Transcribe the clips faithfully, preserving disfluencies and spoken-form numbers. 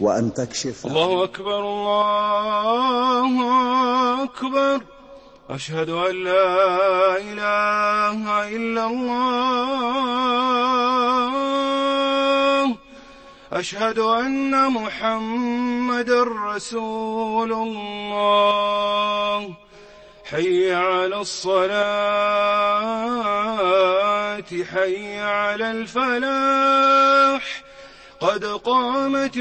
وأن تكشف. الله أكبر الله أكبر. أشهد أن لا إله إلا الله. أشهد أن محمدًا رسول الله. حي على الصلاة حي على الفلاح. قد قامت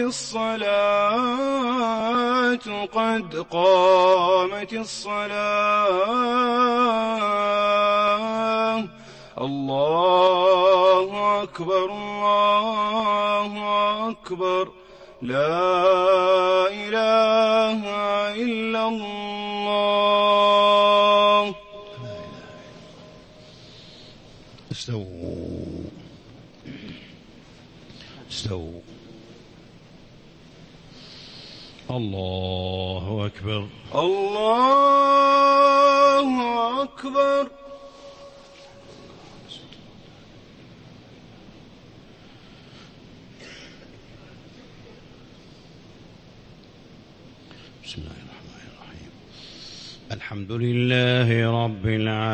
الصلاة قد قامت الصلاة. الله أكبر الله أكبر. لا إله إلا الله. استووا استووا. الله أكبر الله أكبر. بسم الله الرحمن الرحيم. الحمد لله رب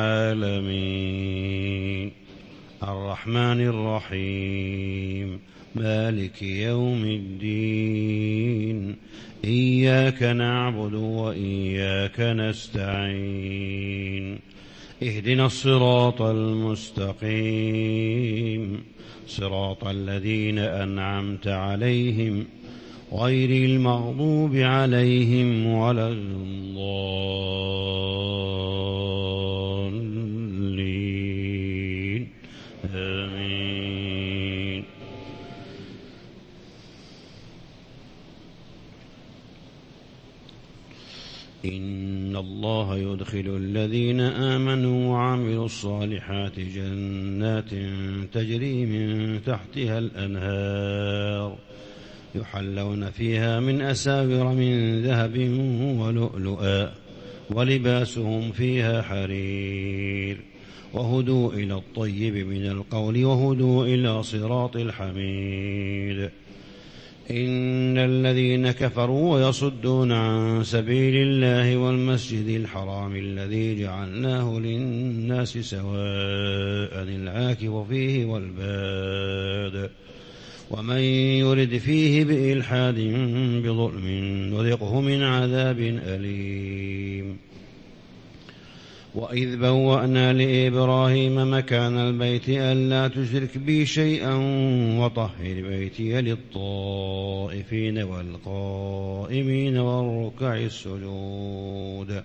العالمين الرحمن الرحيم مالك يوم الدين. إياك نعبد وإياك نستعين. اهدنا الصراط المستقيم صراط الذين أنعمت عليهم غير المغضوب عليهم ولا الضالين. آمين. إن الله يدخل الذين آمنوا وعملوا الصالحات جنات تجري من تحتها الأنهار يحلون فيها من أساور من ذهب ولؤلؤا ولباسهم فيها حرير وهدوا إلى الطيب من القول وهدوا إلى صراط الحميد. إن الذين كفروا ويصدون عن سبيل الله والمسجد الحرام الذي جعلناه للناس سواء العاكف فيه والباد ومن يرد فيه بإلحاد بظلم نذقه من عذاب أليم. وإذ بوأنا لإبراهيم مكان البيت ألا تشرك بي شيئا وطهر بيتي للطائفين والقائمين والركع السجود.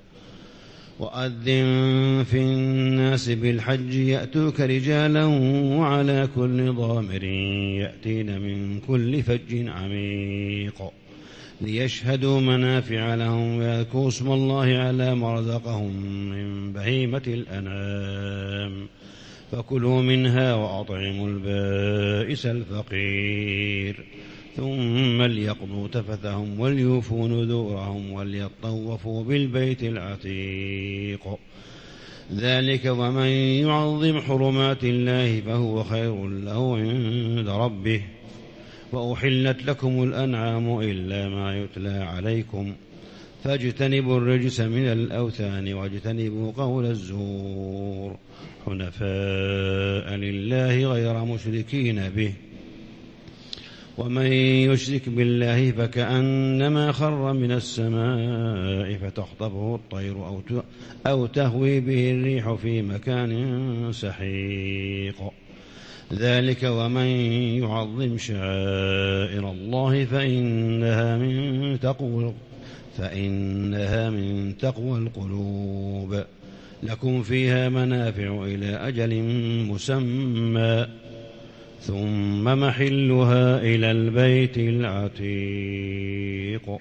وأذن في الناس بالحج يأتوك رجالا وعلى كل ضامر يأتين من كل فج عميق ليشهدوا منافع لهم ويذكروا اسم الله على ما رزقهم من بهيمة الأنعام فكلوا منها وأطعموا البائس الفقير ثم ليقضوا تفثهم وليوفوا نذورهم وليطوفوا بالبيت العتيق. ذلك ومن يعظم حرمات الله فهو خير له عند ربه. وأحلت لكم الأنعام إلا ما يتلى عليكم فاجتنبوا الرجس من الأوثان واجتنبوا قول الزور حنفاء لله غير مشركين به. ومن يشرك بالله فكأنما خر من السماء فتخطفه الطير أو تهوي به الريح في مكان سحيق. ذلك ومن يعظم شعائر الله فإنها من تقوى فإنها من تقوى القلوب. لكم فيها منافع إلى أجل مسمى ثم محلها إلى البيت العتيق.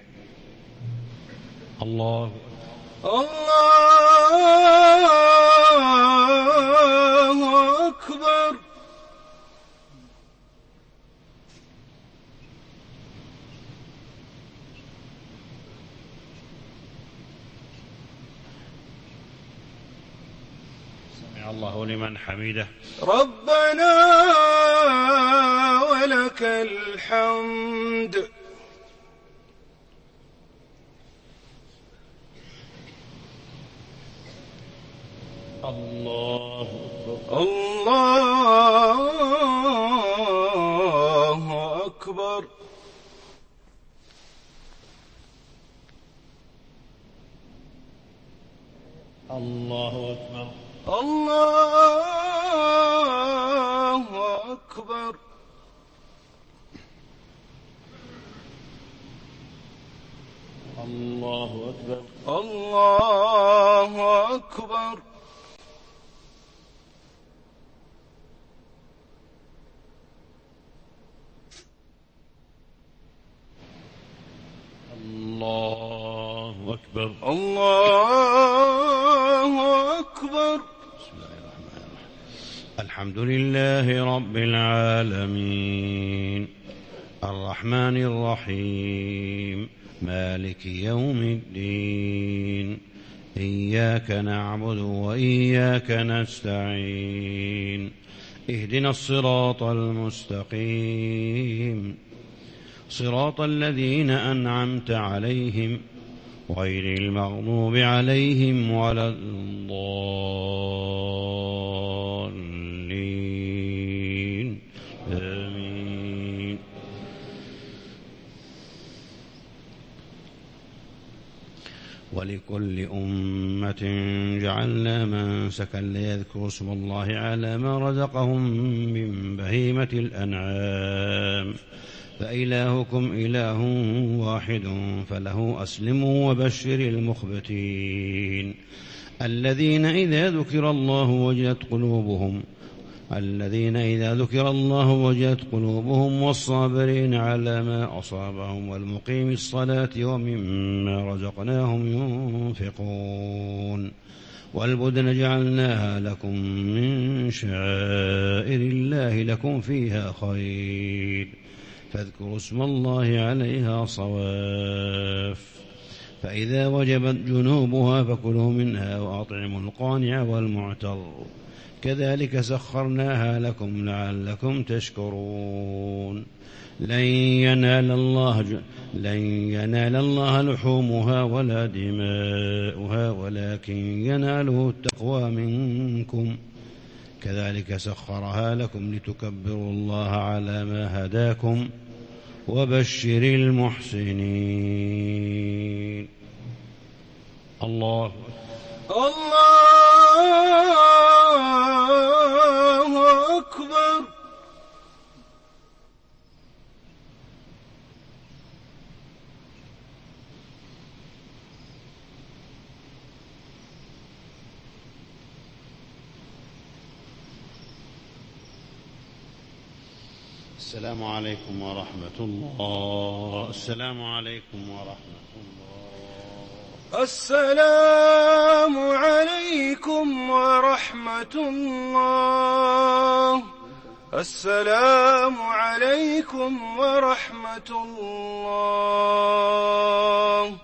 الله الله أكبر. سمع الله لمن حمده. ربنا ولك الحمد. الله أكبر. الله أكبر. الله أكبر. الله أكبر. الله أكبر. الله أكبر. الله أكبر. بسم الله الرحمن الرحيم. الحمد لله رب العالمين الرحمن الرحيم مالك يوم الدين إياك نعبد وإياك نستعين اهدنا الصراط المستقيم صراط الذين أنعمت عليهم غير المغضوب عليهم ولا الضالين آمين. ولكل أمة جعلنا منسكا ليذكروا اسم الله على ما رزقهم من بهيمة الأنعام فإلهكم إله واحد فله أسلموا وبشر المخبتين الذين إذا ذكر الله وجلت قلوبهم الذين إذا ذكر الله وجلت قلوبهم والصابرين على ما أصابهم والمقيم الصلاة ومما رزقناهم ينفقون والبدن جعلناها لكم من شعائر الله لكم فيها خير فاذكروا اسم الله عليها صواف فإذا وجبت جنوبها فكلوا منها وأطعموا القانع والمعتر كذلك سخرناها لكم لعلكم تشكرون لن ينال الله لن ينال الله لحومها ولا دماؤها ولكن يناله التقوى منكم كذلك سخرها لكم لتكبروا الله على ما هداكم وبشر المحسنين. الله الله أكبر. السلام عليكم ورحمة الله. السلام عليكم ورحمة الله. السلام عليكم ورحمة الله. السلام عليكم ورحمة الله.